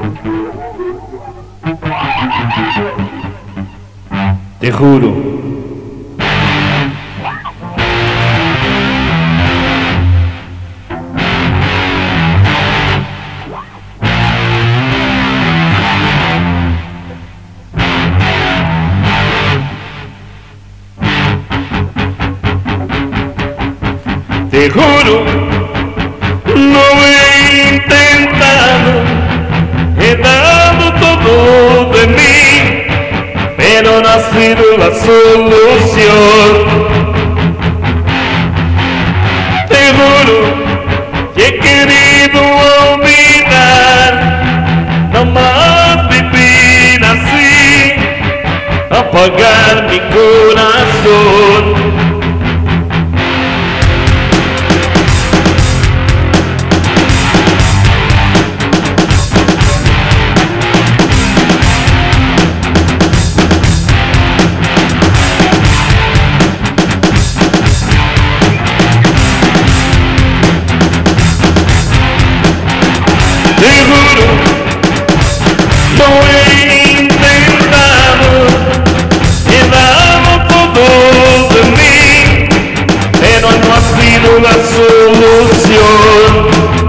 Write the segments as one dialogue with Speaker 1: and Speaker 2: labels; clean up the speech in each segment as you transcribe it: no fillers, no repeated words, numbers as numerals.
Speaker 1: Te juro. Te juro, lo he intentado, he dado todo de mí, pero no ha sido la solución. Te juro que he querido olvidar, no más vivir así, apagar mi corazón. Te juro, lo he intentado, he dado todo de mí, pero no ha sido la solución.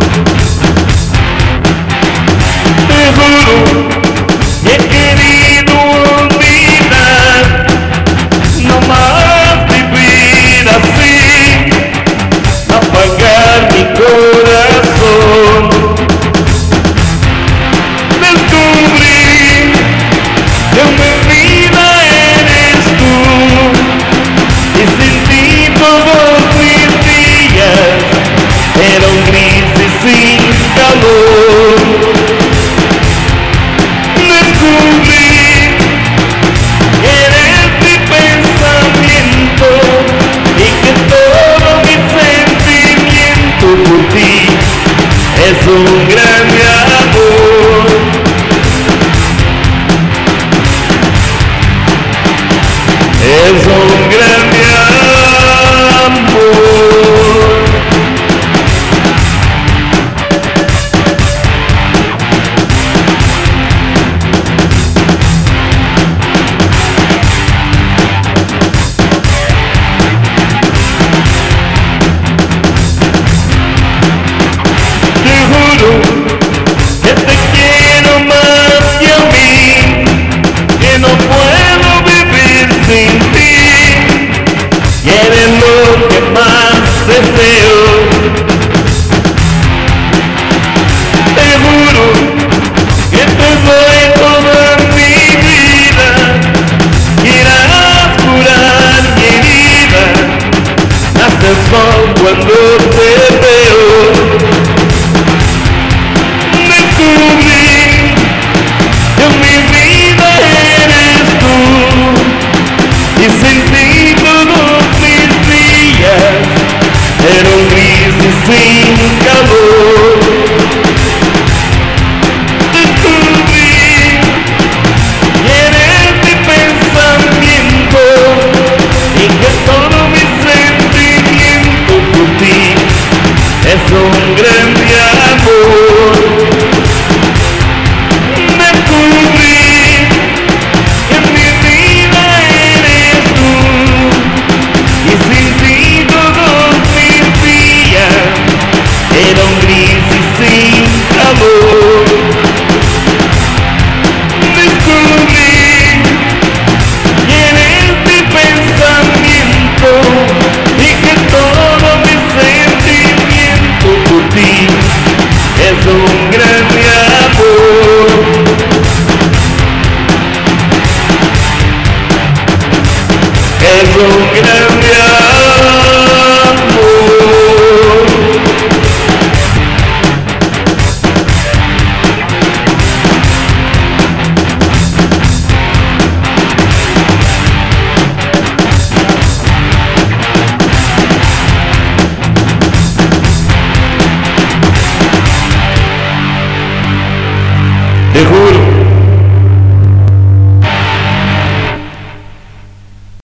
Speaker 1: Te juro, que he querido olvidar, no más vivir así, apagar mi corazón. Es un gran amor, es un gran amor. Que te quiero más que a mí, que no puedo vivir sin ti, y eres lo que más deseo. Te juro que te doy toda mi vida, irás curar mi herida, nace el sol cuando te veo. Descubrí que mi vida eres tú, y sin ti todos mis días eran gris y sin calor. Descubrí que eres mi pensamiento, y que todo mi sentimiento por ti es un gran amor. Eran gris y sin amor.